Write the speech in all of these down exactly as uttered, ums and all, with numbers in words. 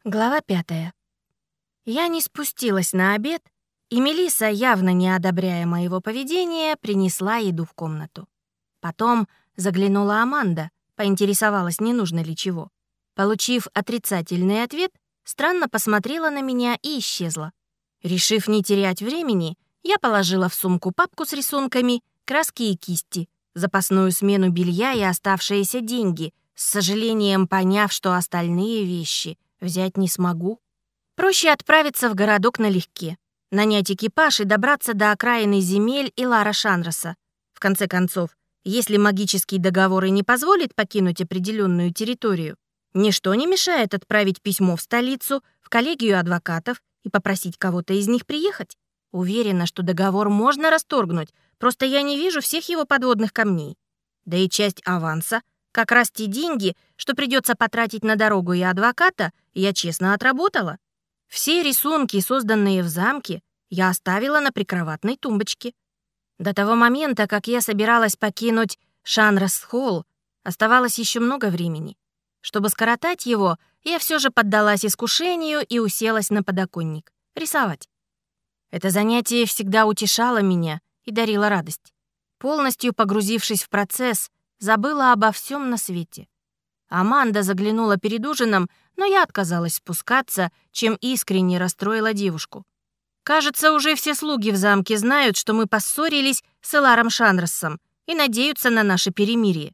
Глава пятая. Я не спустилась на обед, и Мелисса, явно не одобряя моего поведения, принесла еду в комнату. Потом заглянула Аманда, поинтересовалась, не нужно ли чего. Получив отрицательный ответ, странно посмотрела на меня и исчезла. Решив не терять времени, я положила в сумку папку с рисунками, краски и кисти, запасную смену белья и оставшиеся деньги, с сожалением поняв, что остальные вещи взять не смогу. Проще отправиться в городок налегке, нанять экипаж и добраться до окраины земель Илара Шанроса. В конце концов, если магический договор и не позволит покинуть определенную территорию, ничто не мешает отправить письмо в столицу, в коллегию адвокатов и попросить кого-то из них приехать. Уверена, что договор можно расторгнуть, просто я не вижу всех его подводных камней. Да и часть аванса, как раз те деньги, что придется потратить на дорогу и адвоката, я честно отработала. Все рисунки, созданные в замке, я оставила на прикроватной тумбочке. До того момента, как я собиралась покинуть Шанрос-Холл, оставалось еще много времени. Чтобы скоротать его, я все же поддалась искушению и уселась на подоконник. Рисовать. Это занятие всегда утешало меня и дарило радость. Полностью погрузившись в процесс, забыла обо всем на свете. Аманда заглянула перед ужином, но я отказалась спускаться, чем искренне расстроила девушку. Кажется, уже все слуги в замке знают, что мы поссорились с Иларом Шанросом и надеются на наше перемирие.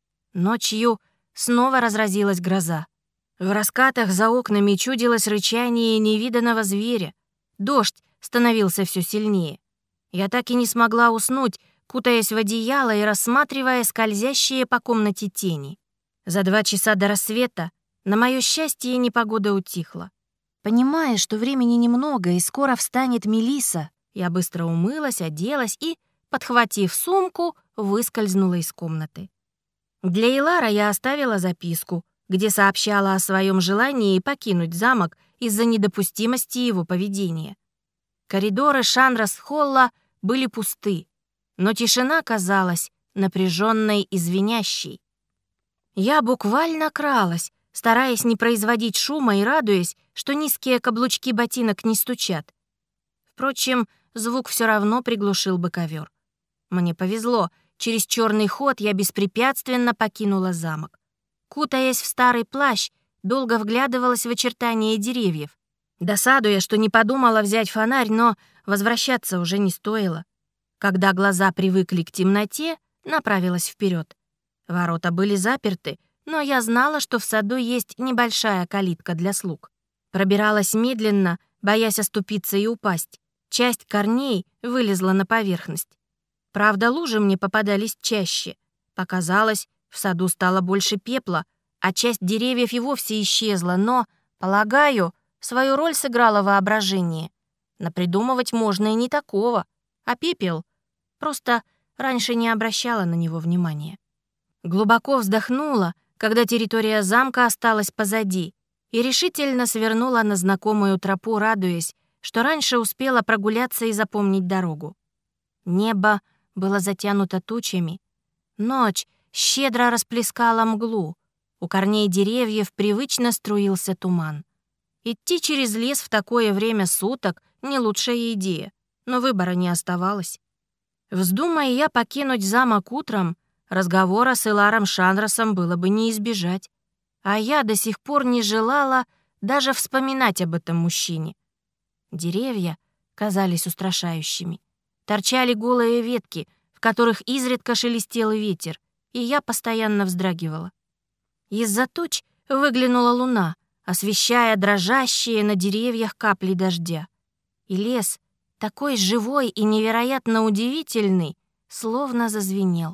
Ночью снова разразилась гроза. В раскатах за окнами чудилось рычание невиданного зверя. Дождь становился все сильнее. Я так и не смогла уснуть, кутаясь в одеяло и рассматривая скользящие по комнате тени. За два часа до рассвета, на мое счастье, непогода утихла. Понимая, что времени немного и скоро встанет Мелисса, я быстро умылась, оделась и, подхватив сумку, выскользнула из комнаты. Для Илара я оставила записку, где сообщала о своем желании покинуть замок из-за недопустимости его поведения. Коридоры Шанрос-Холла были пусты, но тишина казалась напряженной и звенящей. Я буквально кралась, стараясь не производить шума и радуясь, что низкие каблучки ботинок не стучат. Впрочем, звук все равно приглушил бы ковер. Мне повезло, через черный ход я беспрепятственно покинула замок. Кутаясь в старый плащ, долго вглядывалась в очертания деревьев. Досадуя, что не подумала взять фонарь, но возвращаться уже не стоило. Когда глаза привыкли к темноте, направилась вперед. Ворота были заперты, но я знала, что в саду есть небольшая калитка для слуг. Пробиралась медленно, боясь оступиться и упасть. Часть корней вылезла на поверхность. Правда, лужи мне попадались чаще. Показалось, в саду стало больше пепла, а часть деревьев и вовсе исчезла, но, полагаю, свою роль сыграло воображение. Напридумывать можно и не такого, а пепел просто раньше не обращала на него внимания. Глубоко вздохнула, когда территория замка осталась позади, и решительно свернула на знакомую тропу, радуясь, что раньше успела прогуляться и запомнить дорогу. Небо было затянуто тучами. Ночь щедро расплескала мглу. У корней деревьев привычно струился туман. Идти через лес в такое время суток — не лучшая идея, но выбора не оставалось. Вздумая я покинуть замок утром, разговора с Иларом Шанросом было бы не избежать, а я до сих пор не желала даже вспоминать об этом мужчине. Деревья казались устрашающими. Торчали голые ветки, в которых изредка шелестел ветер, и я постоянно вздрагивала. Из-за туч выглянула луна, освещая дрожащие на деревьях капли дождя. И лес, такой живой и невероятно удивительный, словно зазвенел.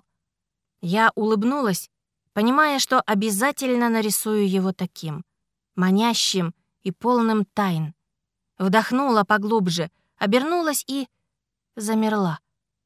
Я улыбнулась, понимая, что обязательно нарисую его таким, манящим и полным тайн. Вдохнула поглубже, обернулась и замерла.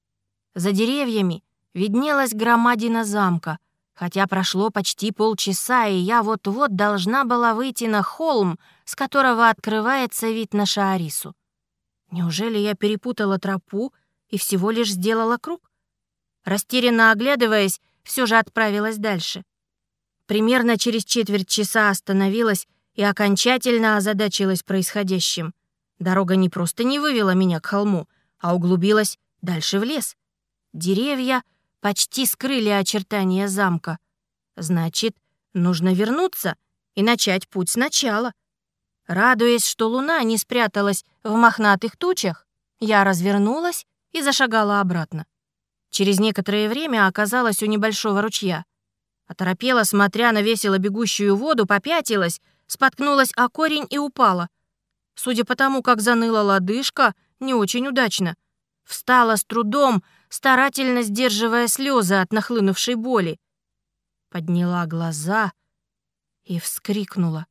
За деревьями виднелась громадина замка, хотя прошло почти полчаса, и я вот-вот должна была выйти на холм, с которого открывается вид на Шаарису. Неужели я перепутала тропу и всего лишь сделала круг? Растерянно оглядываясь, все же отправилась дальше. Примерно через четверть часа остановилась и окончательно озадачилась происходящим. Дорога не просто не вывела меня к холму, а углубилась дальше в лес. Деревья почти скрыли очертания замка. Значит, нужно вернуться и начать путь сначала. Радуясь, что луна не спряталась в мохнатых тучах, я развернулась и зашагала обратно. Через некоторое время оказалась у небольшого ручья. Оторопела, смотря на весело бегущую воду, попятилась, споткнулась о корень и упала. Судя по тому, как заныла лодыжка, не очень удачно. Встала с трудом, старательно сдерживая слезы от нахлынувшей боли. Подняла глаза и вскрикнула.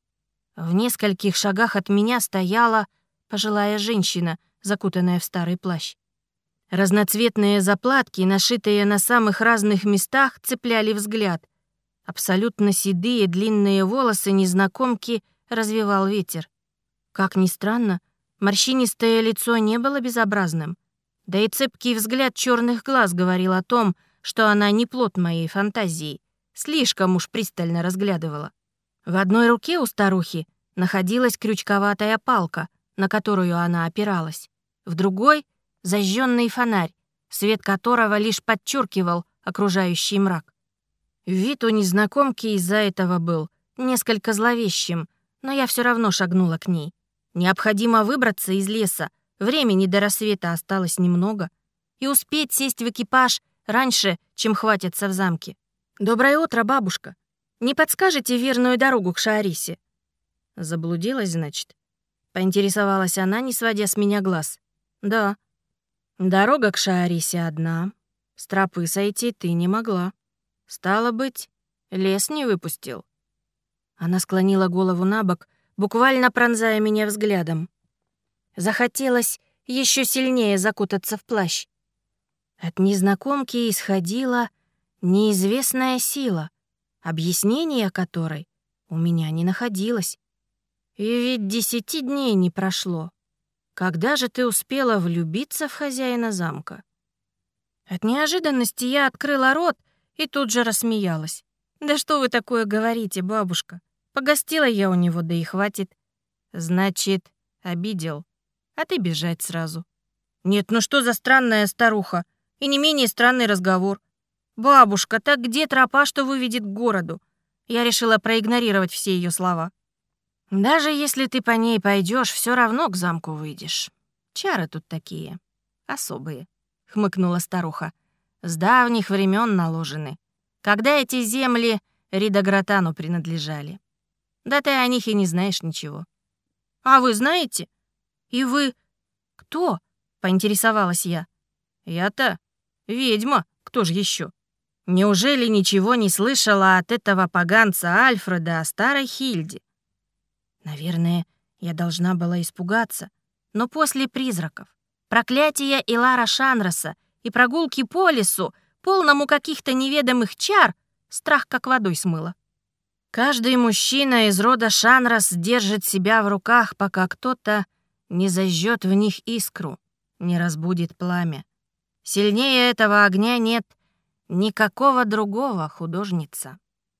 В нескольких шагах от меня стояла пожилая женщина, закутанная в старый плащ. Разноцветные заплатки, нашитые на самых разных местах, цепляли взгляд. Абсолютно седые длинные волосы незнакомки развевал ветер. Как ни странно, морщинистое лицо не было безобразным. Да и цепкий взгляд черных глаз говорил о том, что она не плод моей фантазии. Слишком уж пристально разглядывала. В одной руке у старухи находилась крючковатая палка, на которую она опиралась. В другой — зажженный фонарь, свет которого лишь подчеркивал окружающий мрак. Вид у незнакомки из-за этого был несколько зловещим, но я все равно шагнула к ней. Необходимо выбраться из леса, времени до рассвета осталось немного, и успеть сесть в экипаж раньше, чем хватится в замке. «Доброе утро, бабушка. Не подскажете верную дорогу к Шаарисе?» «Заблудилась, значит?» — поинтересовалась она, не сводя с меня глаз. «Да. Дорога к Шаарисе одна. С тропы сойти ты не могла. Стало быть, лес не выпустил». Она склонила голову набок, буквально пронзая меня взглядом. Захотелось еще сильнее закутаться в плащ. От незнакомки исходила неизвестная сила, объяснение которой у меня не находилось. И ведь десяти дней не прошло. Когда же ты успела влюбиться в хозяина замка? От неожиданности я открыла рот и тут же рассмеялась. «Да что вы такое говорите, бабушка? Погостила я у него, да и хватит». «Значит, обидел, а ты бежать сразу». «Нет, ну что за странная старуха? И не менее странный разговор. Бабушка, так где тропа, что выведет к городу?» Я решила проигнорировать все ее слова. «Даже если ты по ней пойдешь, все равно к замку выйдешь. Чары тут такие, особые», — хмыкнула старуха. «С давних времен наложены, когда эти земли Ридогратану принадлежали. Да ты о них и не знаешь ничего». «А вы знаете? И вы кто?» — поинтересовалась я. «Я-то ведьма, кто же еще? Неужели ничего не слышала от этого поганца Альфреда о старой Хильде?» Наверное, я должна была испугаться, но после призраков, проклятия Илара Шанроса и прогулки по лесу, полному каких-то неведомых чар, страх как водой смыло. Каждый мужчина из рода Шанрос держит себя в руках, пока кто-то не зажжет в них искру, не разбудит пламя. Сильнее этого огня нет никакого другого, художница.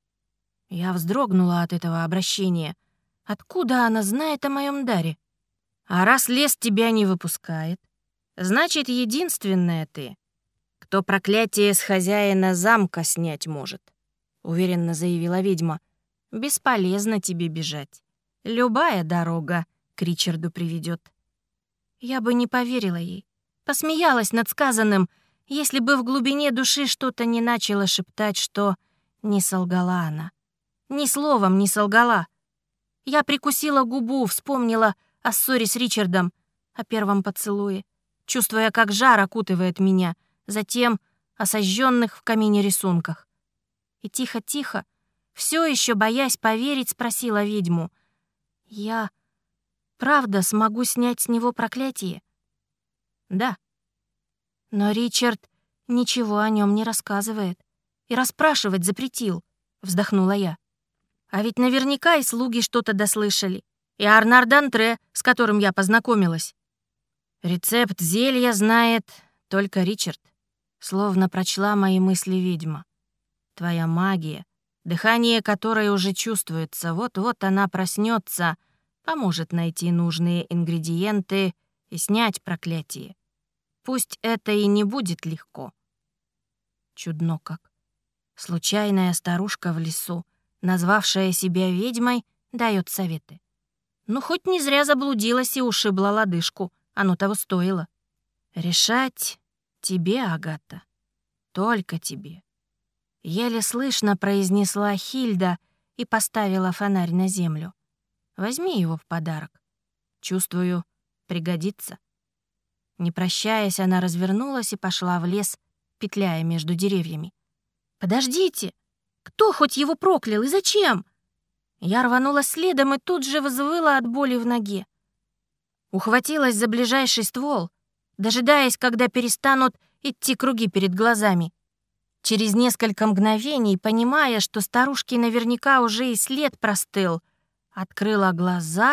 Я вздрогнула от этого обращения. Откуда она знает о моем даре? А раз лес тебя не выпускает, значит, единственная ты, кто проклятие с хозяина замка снять может, уверенно заявила ведьма. Бесполезно тебе бежать. Любая дорога к Ричарду приведет. Я бы не поверила ей, посмеялась над сказанным, если бы в глубине души что-то не начало шептать, что не солгала она. Ни словом не солгала. Я прикусила губу, вспомнила о ссоре с Ричардом, о первом поцелуе, чувствуя, как жар окутывает меня, затем о сожженных в камине рисунках. И тихо-тихо, все еще боясь поверить, спросила ведьму: «Я правда смогу снять с него проклятие?» «Да». «Но Ричард ничего о нем не рассказывает и расспрашивать запретил», — вздохнула я. «А ведь наверняка и слуги что-то дослышали, и Арнар Дантре, с которым я познакомилась. Рецепт зелья знает только Ричард», — словно прочла мои мысли ведьма. «Твоя магия дыхание которой уже чувствуется. Вот-вот она проснется, поможет найти нужные ингредиенты и снять проклятие. Пусть это и не будет легко. Чудно как. Случайная старушка в лесу, назвавшая себя ведьмой, дает советы. Ну, хоть не зря заблудилась и ушибла лодыжку. Оно того стоило. Решать тебе, Агата. Только тебе. Еле слышно произнесла Хильда и поставила фонарь на землю. Возьми его в подарок. Чувствую, пригодится. Не прощаясь, она развернулась и пошла в лес, петляя между деревьями. «Подождите! Кто хоть его проклял и зачем?» Я рванула следом и тут же взвыла от боли в ноге. Ухватилась за ближайший ствол, дожидаясь, когда перестанут идти круги перед глазами. Через несколько мгновений, понимая, что старушке наверняка уже и след простыл, открыла глаза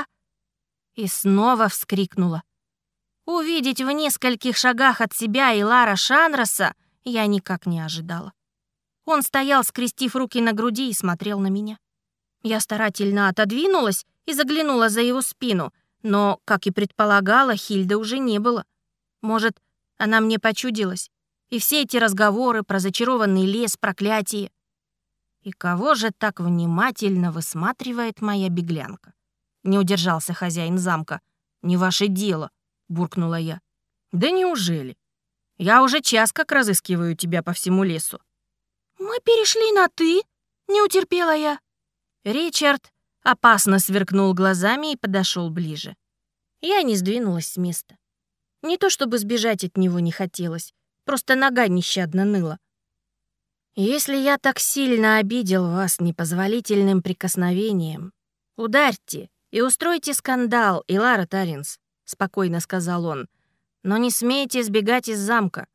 и снова вскрикнула. Увидеть в нескольких шагах от себя Илара Шанроса я никак не ожидала. Он стоял, скрестив руки на груди, и смотрел на меня. Я старательно отодвинулась и заглянула за его спину, но, как и предполагала, Хильды уже не было. Может, она мне почудилась, и все эти разговоры про зачарованный лес, проклятие. И кого же так внимательно высматривает моя беглянка? Не удержался хозяин замка. «Не ваше дело», — буркнула я. «Да неужели? Я уже час как разыскиваю тебя по всему лесу». «Мы перешли на «ты», — не утерпела я. Ричард опасно сверкнул глазами и подошел ближе. Я не сдвинулась с места. Не то чтобы сбежать от него не хотелось, просто нога нещадно ныла. «Если я так сильно обидел вас непозволительным прикосновением, ударьте и устройте скандал, Илара Таринс», — спокойно сказал он, «но не смейте сбегать из замка.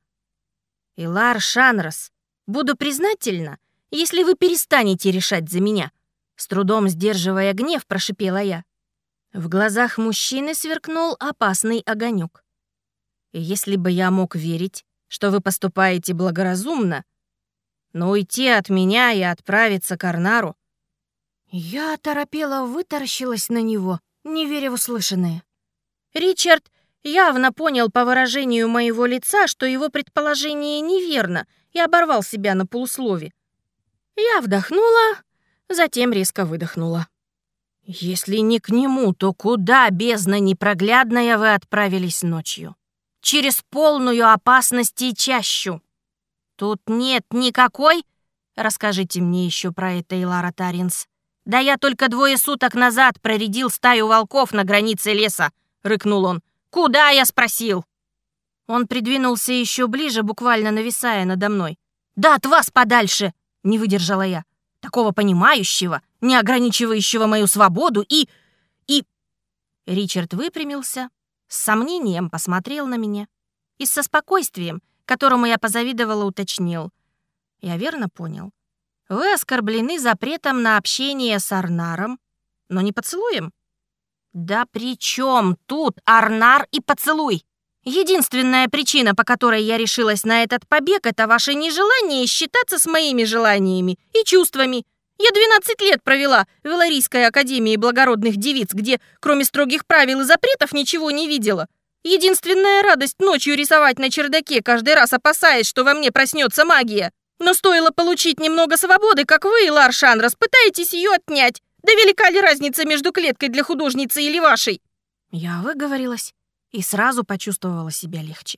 Илар Шанрос, буду признательна, если вы перестанете решать за меня», — с трудом сдерживая гнев, прошипела я. В глазах мужчины сверкнул опасный огонек. «Если бы я мог верить, что вы поступаете благоразумно, но уйти от меня и отправиться к Арнару...» Я оторопела, вытаращилась на него, не веря в услышанное. Ричард явно понял по выражению моего лица, что его предположение неверно, и оборвал себя на полуслове. Я вдохнула, затем резко выдохнула. «Если не к нему, то куда, бездна непроглядная, вы отправились ночью? Через полную опасности и чащу. Тут нет никакой... Расскажите мне еще про это, Илара Таринс. Да я только двое суток назад проредил стаю волков на границе леса», — рыкнул он. «Куда, я спросил?» Он придвинулся еще ближе, буквально нависая надо мной. «Да от вас подальше!» — не выдержала я. «Такого понимающего, не ограничивающего мою свободу и... и...» Ричард выпрямился, с сомнением посмотрел на меня и со спокойствием, которому я позавидовала, уточнил. «Я верно понял? Вы оскорблены запретом на общение с Арнаром, но не поцелуем?» «Да при чем тут Арнар и поцелуй? Единственная причина, по которой я решилась на этот побег, это ваше нежелание считаться с моими желаниями и чувствами. Я двенадцать лет провела в Эларийской академии благородных девиц, где, кроме строгих правил и запретов, ничего не видела. Единственная радость ночью рисовать на чердаке, каждый раз опасаясь, что во мне проснется магия. Но стоило получить немного свободы, как вы, Илар Шанрос, пытаетесь ее отнять. Да велика ли разница между клеткой для художницы или вашей?» Я выговорилась и сразу почувствовала себя легче.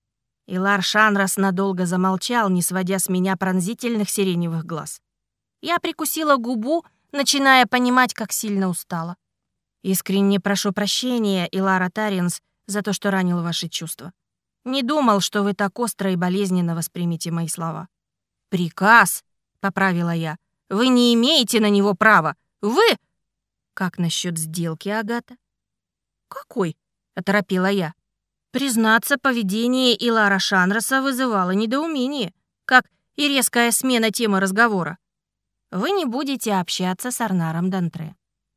Илар Шанрос надолго замолчал, не сводя с меня пронзительных сиреневых глаз. Я прикусила губу, начиная понимать, как сильно устала. «Искренне прошу прощения, Илара Таринс, за то, что ранил ваши чувства. Не думал, что вы так остро и болезненно воспримете мои слова». «Приказ», — поправила я. «Вы не имеете на него права. Вы...» «Как насчет сделки, Агата?» «Какой?» — оторопела я. Признаться, поведение Илара Шанроса вызывало недоумение, как и резкая смена темы разговора. «Вы не будете общаться с Арнаром Д'Антре.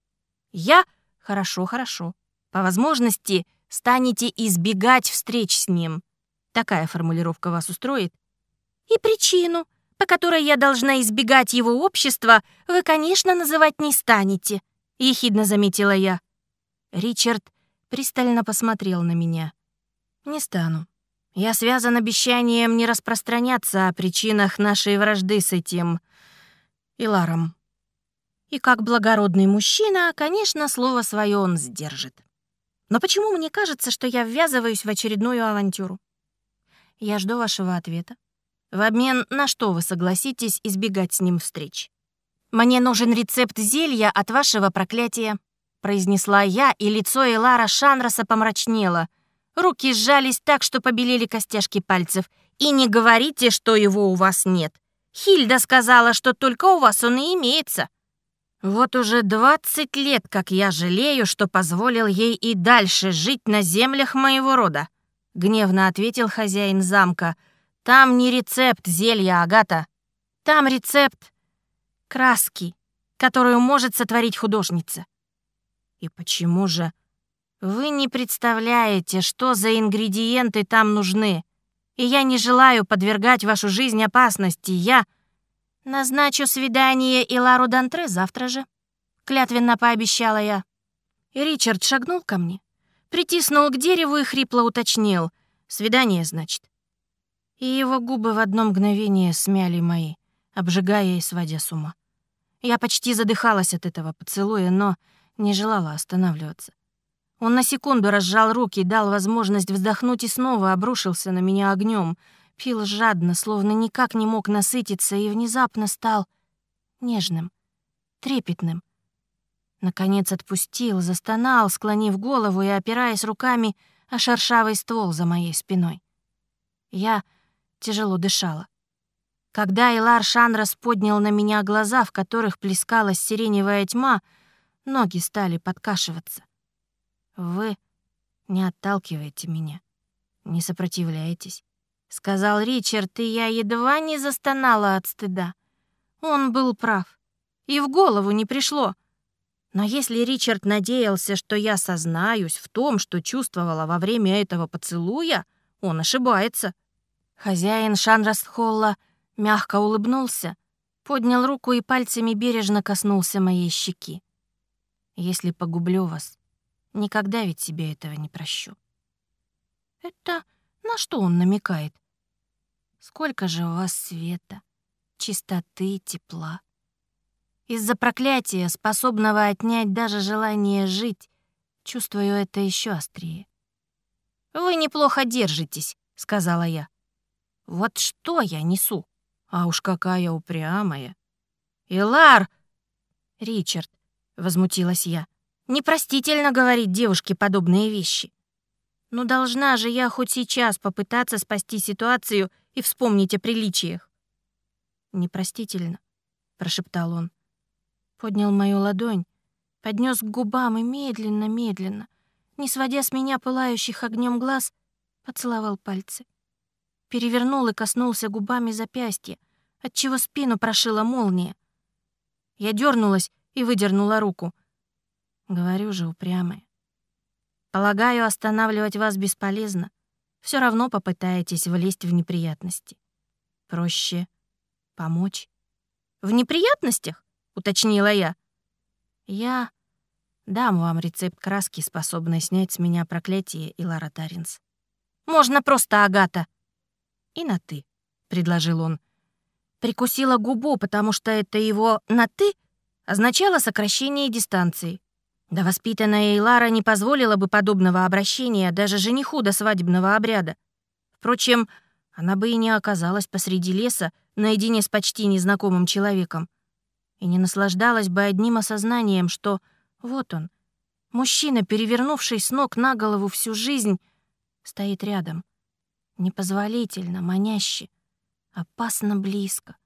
Я... Хорошо, хорошо. По возможности станете избегать встреч с ним. Такая формулировка вас устроит?» «И причину? по которой я должна избегать его общества, вы, конечно, называть не станете», — ехидно заметила я. Ричард пристально посмотрел на меня. «Не стану. Я связан обещанием не распространяться о причинах нашей вражды с этим Иларом. И как благородный мужчина, конечно, слово свое он сдержит. Но почему мне кажется, что я ввязываюсь в очередную авантюру? Я жду вашего ответа. В обмен на что вы согласитесь избегать с ним встреч? Мне нужен рецепт зелья от вашего проклятия», — произнесла я, и лицо Илара Шанроса помрачнело. Руки сжались так, что побелели костяшки пальцев. «И не говорите, что его у вас нет. Хильда сказала, что только у вас он и имеется». «Вот уже двадцать лет, как я жалею, что позволил ей и дальше жить на землях моего рода», — гневно ответил хозяин замка. «Там не рецепт зелья, Агата. Там рецепт краски, которую может сотворить художница». «И почему же?» «Вы не представляете, что за ингредиенты там нужны, и я не желаю подвергать вашу жизнь опасности. Я назначу свидание Илару Дантре завтра же», — клятвенно пообещала я. И Ричард шагнул ко мне, притиснул к дереву и хрипло уточнил: «Свидание, значит?» И его губы в одно мгновение смяли мои, обжигая и сводя с ума. Я почти задыхалась от этого поцелуя, но не желала останавливаться. Он на секунду разжал руки, дал возможность вздохнуть и снова обрушился на меня огнем. Пил жадно, словно никак не мог насытиться, и внезапно стал нежным, трепетным. Наконец отпустил, застонал, склонив голову и опираясь руками о шершавый ствол за моей спиной. Я тяжело дышала. Когда Илар Шанрос поднял на меня глаза, в которых плескалась сиреневая тьма, ноги стали подкашиваться. «Вы не отталкиваете меня, не сопротивляетесь», — сказал Ричард, и я едва не застонала от стыда. Он был прав, и в голову не пришло. Но если Ричард надеялся, что я сознаюсь в том, что чувствовала во время этого поцелуя, он ошибается. Хозяин Шанрос-Холла мягко улыбнулся, поднял руку и пальцами бережно коснулся моей щеки. «Если погублю вас, никогда ведь себе этого не прощу». Это на что он намекает? Сколько же у вас света, чистоты, тепла. Из-за проклятия, способного отнять даже желание жить, чувствую это еще острее. «Вы неплохо держитесь», — сказала я. «Вот что я несу? А уж какая упрямая!» «Илар!» «Ричард», — возмутилась я, — «непростительно говорить девушке подобные вещи. Но должна же я хоть сейчас попытаться спасти ситуацию и вспомнить о приличиях». «Непростительно», — прошептал он. Поднял мою ладонь, поднес к губам и медленно-медленно, не сводя с меня пылающих огнем глаз, поцеловал пальцы. Перевернул и коснулся губами запястья, отчего спину прошила молния. Я дернулась и выдернула руку. Говорю же, упрямая. Полагаю, останавливать вас бесполезно. Все равно попытаетесь влезть в неприятности. Проще помочь. «В неприятностях?» — уточнила я. «Я дам вам рецепт краски, способной снять с меня проклятие, Илара Таринс. Можно просто Агата». «И на «ты», — предложил он. Прикусила губу, потому что это его «на ты» означало сокращение дистанции. Да воспитанная Илара не позволила бы подобного обращения даже жениху до свадебного обряда. Впрочем, она бы и не оказалась посреди леса наедине с почти незнакомым человеком и не наслаждалась бы одним осознанием, что вот он, мужчина, перевернувший с ног на голову всю жизнь, стоит рядом, непозволительно, маняще, опасно близко.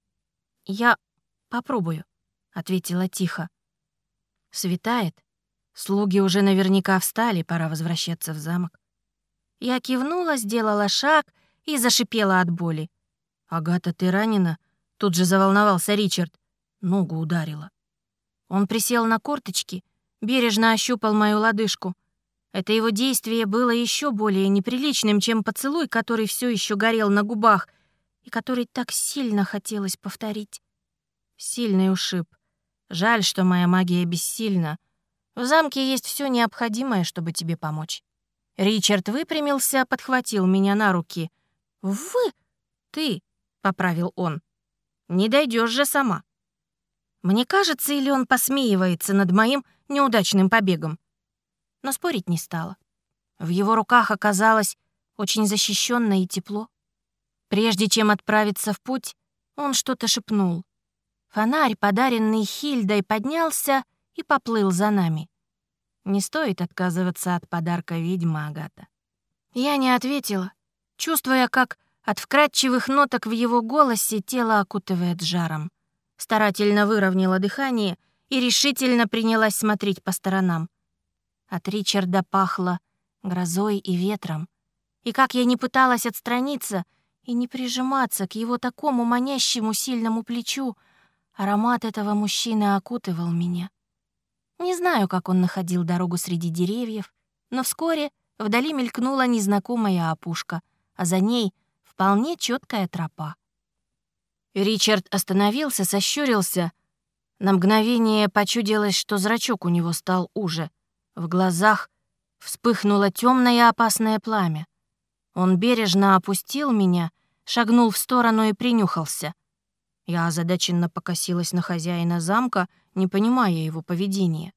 «Я попробую», — ответила тихо. «Светает. Слуги уже наверняка встали, пора возвращаться в замок». Я кивнула, сделала шаг и зашипела от боли. «Агата, ты ранена?» — тут же заволновался Ричард. Ногу ударила. Он присел на корточки, бережно ощупал мою лодыжку. Это его действие было еще более неприличным, чем поцелуй, который все еще горел на губах, и который так сильно хотелось повторить. Сильный ушиб. Жаль, что моя магия бессильна. В замке есть все необходимое, чтобы тебе помочь. Ричард выпрямился, подхватил меня на руки. «Вы? Ты?» — поправил он. «Не дойдешь же сама». Мне кажется, или он посмеивается над моим неудачным побегом. Но спорить не стала. В его руках оказалось очень защищенно и тепло. Прежде чем отправиться в путь, он что-то шепнул. Фонарь, подаренный Хильдой, поднялся и поплыл за нами. Не стоит отказываться от подарка ведьмы, Агата. Я не ответила, чувствуя, как от вкрадчивых ноток в его голосе тело окутывает жаром. Старательно выровняла дыхание и решительно принялась смотреть по сторонам. От Ричарда пахло грозой и ветром. И как я не пыталась отстраниться и не прижиматься к его такому манящему сильному плечу, аромат этого мужчины окутывал меня. Не знаю, как он находил дорогу среди деревьев, но вскоре вдали мелькнула незнакомая опушка, а за ней вполне четкая тропа. Ричард остановился, сощурился. На мгновение почудилось, что зрачок у него стал уже. В глазах вспыхнуло темное опасное пламя. Он бережно опустил меня, шагнул в сторону и принюхался. Я озадаченно покосилась на хозяина замка, не понимая его поведения.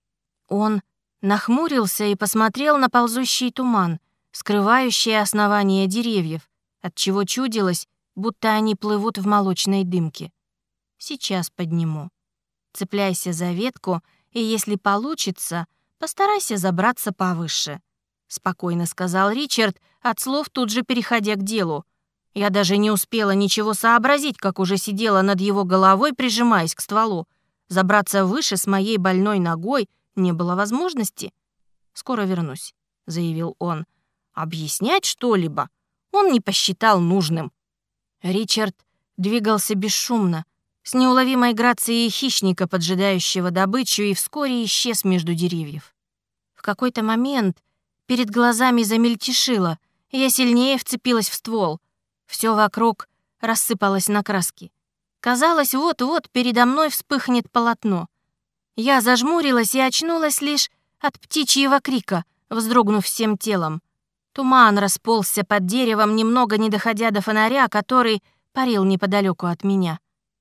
Он нахмурился и посмотрел на ползущий туман, скрывающий основания деревьев, отчего чудилось, будто они плывут в молочной дымке. Сейчас подниму. Цепляйся за ветку, и если получится, постарайся забраться повыше, спокойно сказал Ричард, от слов тут же переходя к делу. Я даже не успела ничего сообразить, как уже сидела над его головой, прижимаясь к стволу. Забраться выше с моей больной ногой не было возможности. «Скоро вернусь», — заявил он. Объяснять что-либо он не посчитал нужным. Ричард двигался бесшумно, с неуловимой грацией хищника, поджидающего добычу, и вскоре исчез между деревьев. В какой-то момент перед глазами замельтешило, и я сильнее вцепилась в ствол. Все вокруг рассыпалось на краски. Казалось, вот-вот передо мной вспыхнет полотно. Я зажмурилась и очнулась лишь от птичьего крика, вздрогнув всем телом. Туман расползся под деревом, немного не доходя до фонаря, который парил неподалеку от меня.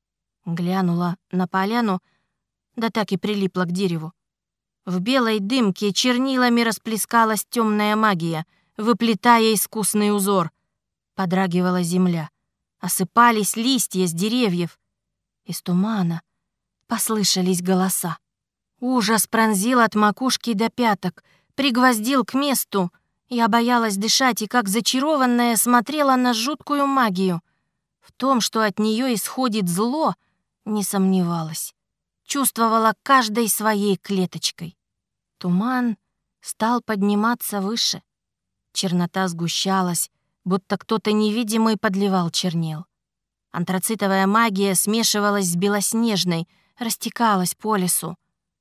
Глянула на поляну, да так и прилипла к дереву. В белой дымке чернилами расплескалась темная магия, выплетая искусный узор. Подрагивала земля, осыпались листья с деревьев. Из тумана послышались голоса. Ужас пронзил от макушки до пяток, пригвоздил к месту. Я боялась дышать и, как зачарованная, смотрела на жуткую магию. В том, что от нее исходит зло, не сомневалась. Чувствовала каждой своей клеточкой. Туман стал подниматься выше. Чернота сгущалась, будто кто-то невидимый подливал чернил. Антрацитовая магия смешивалась с белоснежной, растекалась по лесу.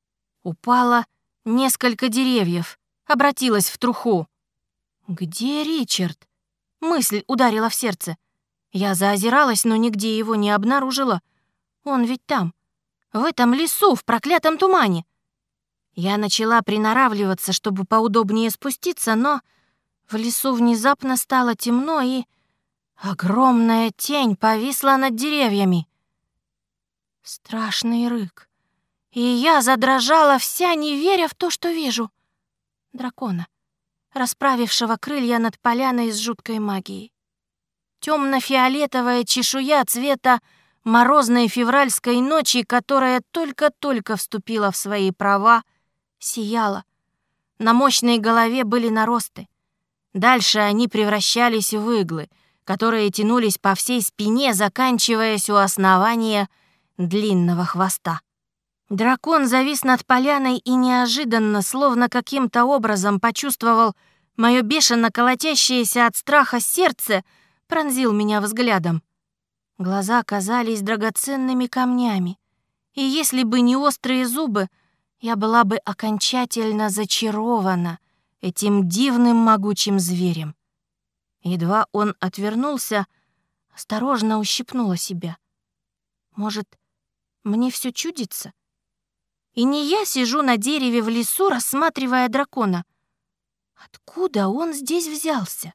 Упало несколько деревьев, обратилась в труху. «Где Ричард?» Мысль ударила в сердце. Я заозиралась, но нигде его не обнаружила. Он ведь там, в этом лесу, в проклятом тумане. Я начала приноравливаться, чтобы поудобнее спуститься, но в лесу внезапно стало темно, и огромная тень повисла над деревьями. Страшный рык. И я задрожала вся, не веря в то, что вижу. Дракона, расправившего крылья над поляной с жуткой магией. Темно-фиолетовая чешуя цвета морозной февральской ночи, которая только-только вступила в свои права, сияла. На мощной голове были наросты. Дальше они превращались в иглы, которые тянулись по всей спине, заканчиваясь у основания длинного хвоста. Дракон завис над поляной и неожиданно, словно каким-то образом почувствовал мое бешено колотящееся от страха сердце, пронзил меня взглядом. Глаза казались драгоценными камнями, и если бы не острые зубы, я была бы окончательно зачарована этим дивным могучим зверем. Едва он отвернулся, Осторожно ущипнула себя. Может, мне все чудится? И не я сижу на дереве в лесу, рассматривая дракона. Откуда он здесь взялся?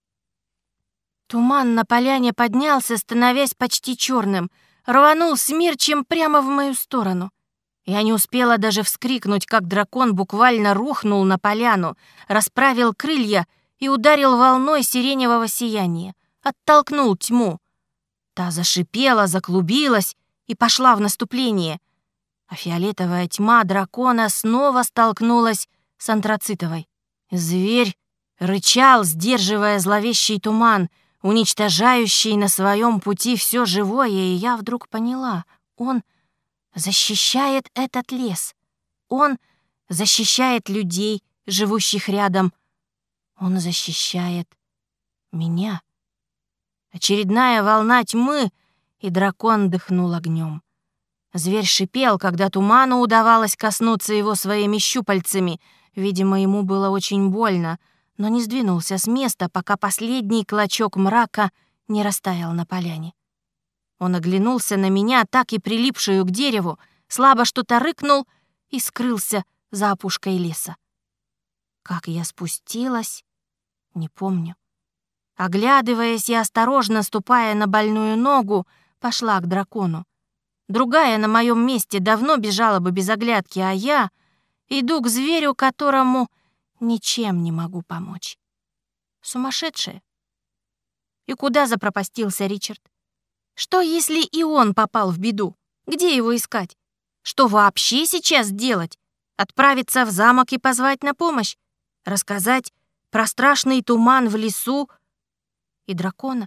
Туман на поляне поднялся, становясь почти черным, рванул смерчем прямо в мою сторону. Я не успела даже вскрикнуть, как дракон буквально рухнул на поляну, расправил крылья и ударил волной сиреневого сияния, оттолкнул тьму. Та зашипела, заклубилась и пошла в наступление, а фиолетовая тьма дракона снова столкнулась с антрацитовой. Зверь рычал, сдерживая зловещий туман, уничтожающий на своем пути все живое, и я вдруг поняла, он защищает этот лес, он защищает людей, живущих рядом, он защищает меня. Очередная волна тьмы, и дракон дыхнул огнем. Зверь шипел, когда туману удавалось коснуться его своими щупальцами. Видимо, ему было очень больно, но не сдвинулся с места, пока последний клочок мрака не растаял на поляне. Он оглянулся на меня, так и прилипшую к дереву, слабо что-то рыкнул и скрылся за опушкой леса. Как я спустилась, не помню. Оглядываясь и осторожно ступая на больную ногу, пошла к дракону. Другая на моем месте давно бежала бы без оглядки, а я иду к зверю, которому ничем не могу помочь. Сумасшедшая. И куда запропастился Ричард? Что, если и он попал в беду? Где его искать? Что вообще сейчас делать? Отправиться в замок и позвать на помощь? Рассказать про страшный туман в лесу и дракона?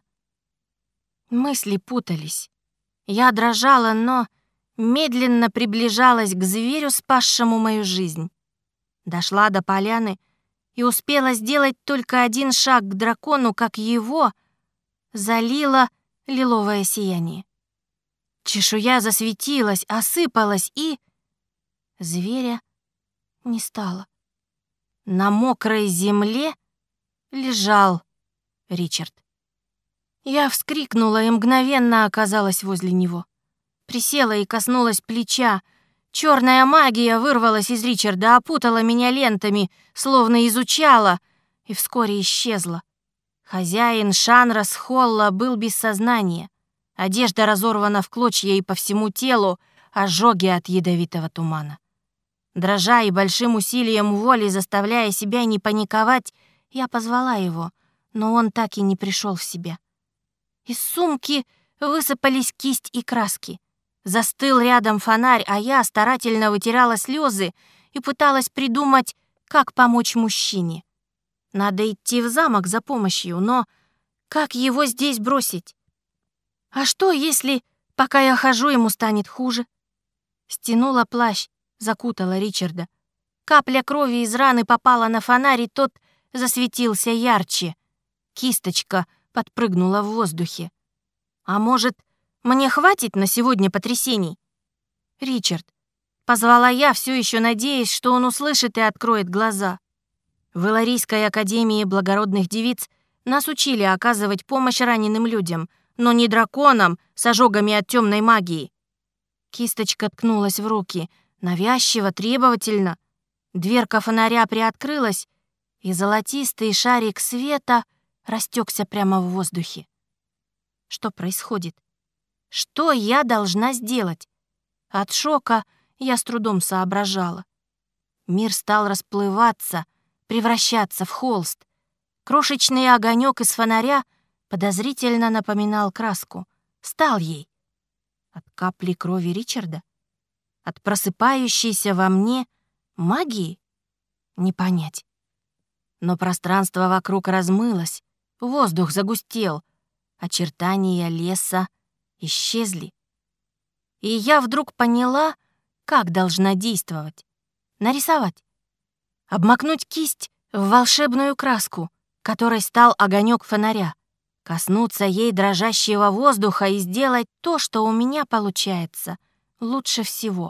Мысли путались. Я дрожала, но медленно приближалась к зверю, спасшему мою жизнь. Дошла до поляны и успела сделать только один шаг к дракону, как его залило лиловое сияние. Чешуя засветилась, осыпалась, и зверя не стало. На мокрой земле лежал Ричард. Я вскрикнула и мгновенно оказалась возле него. Присела и коснулась плеча. Черная магия вырвалась из Ричарда, опутала меня лентами, словно изучала, и вскоре исчезла. Хозяин Шанрас Холла был без сознания. Одежда разорвана в клочья и по всему телу, ожоги от ядовитого тумана. Дрожа и большим усилием воли, заставляя себя не паниковать, я позвала его, но он так и не пришел в себя. Из сумки высыпались кисть и краски. Застыл рядом фонарь, а я старательно вытирала слезы и пыталась придумать, как помочь мужчине. Надо идти в замок за помощью, но как его здесь бросить? А что, если, пока я хожу, ему станет хуже? Стянула плащ, закутала Ричарда. Капля крови из раны попала на фонарь, и тот засветился ярче. Кисточка подпрыгнула в воздухе. А может, мне хватит на сегодня потрясений? Ричард, позвала я, все еще надеясь, что он услышит и откроет глаза. В Иларийской академии благородных девиц нас учили оказывать помощь раненым людям, но не драконам с ожогами от темной магии. Кисточка ткнулась в руки, навязчиво, требовательно. Дверка фонаря приоткрылась, и золотистый шарик света растекся прямо в воздухе. Что происходит? Что я должна сделать? От шока я с трудом соображала. Мир стал расплываться, превращаться в холст. Крошечный огонек из фонаря подозрительно напоминал краску. Стал ей. От капли крови Ричарда? От просыпающейся во мне магии? Не понять. Но пространство вокруг размылось, воздух загустел, очертания леса исчезли. И я вдруг поняла, как должна действовать. Нарисовать. Обмакнуть кисть в волшебную краску, которой стал огонек фонаря, коснуться ей дрожащего воздуха и сделать то, что у меня получается лучше всего.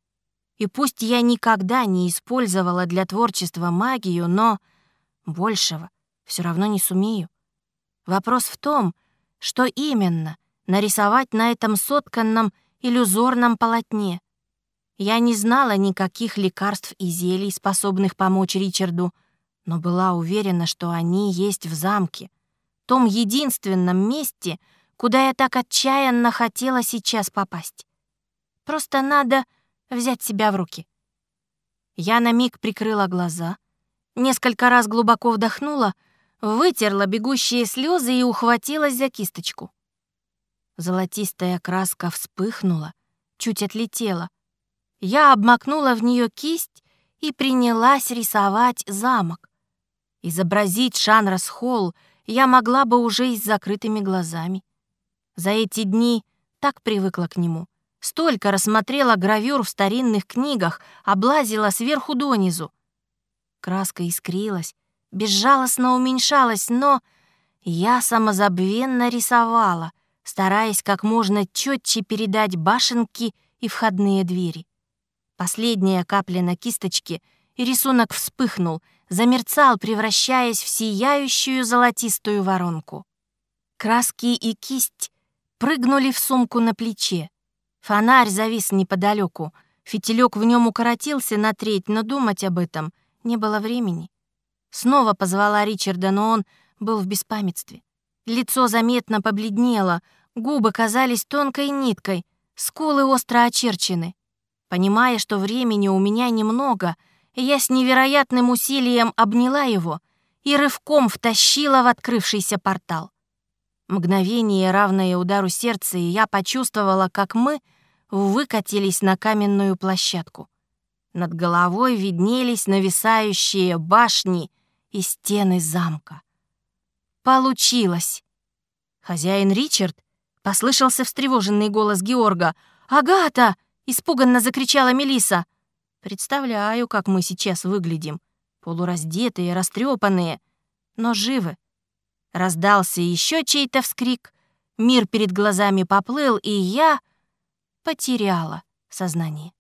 И пусть я никогда не использовала для творчества магию, но большего все равно не сумею. Вопрос в том, что именно нарисовать на этом сотканном иллюзорном полотне. Я не знала никаких лекарств и зелий, способных помочь Ричарду, но была уверена, что они есть в замке, том единственном месте, куда я так отчаянно хотела сейчас попасть. Просто надо взять себя в руки. Я на миг прикрыла глаза, несколько раз глубоко вдохнула, вытерла бегущие слезы и ухватилась за кисточку. Золотистая краска вспыхнула, чуть отлетела. Я обмакнула в нее кисть и принялась рисовать замок. Изобразить Шанрас-Холл я могла бы уже и с закрытыми глазами. За эти дни так привыкла к нему. Столько рассмотрела гравюр в старинных книгах, облазила сверху донизу. Краска искрилась, безжалостно уменьшалась, но я самозабвенно рисовала, стараясь как можно четче передать башенки и входные двери. Последняя капля на кисточке, и рисунок вспыхнул, замерцал, превращаясь в сияющую золотистую воронку. Краски и кисть прыгнули в сумку на плече. Фонарь завис неподалеку, фитилек в нем укоротился на треть, но думать об этом не было времени. Снова позвала Ричарда, но он был в беспамятстве. Лицо заметно побледнело, губы казались тонкой ниткой, скулы остро очерчены. Понимая, что времени у меня немного, я с невероятным усилием обняла его и рывком втащила в открывшийся портал. Мгновение, равное удару сердца, и я почувствовала, как мы выкатились на каменную площадку. Над головой виднелись нависающие башни и стены замка. Получилось! Хозяин Ричард, послышался встревоженный голос Георга. «Агата!» — испуганно закричала Мелисса. «Представляю, как мы сейчас выглядим. Полураздетые, растрепанные, но живы». Раздался еще чей-то вскрик, мир перед глазами поплыл, и я потеряла сознание.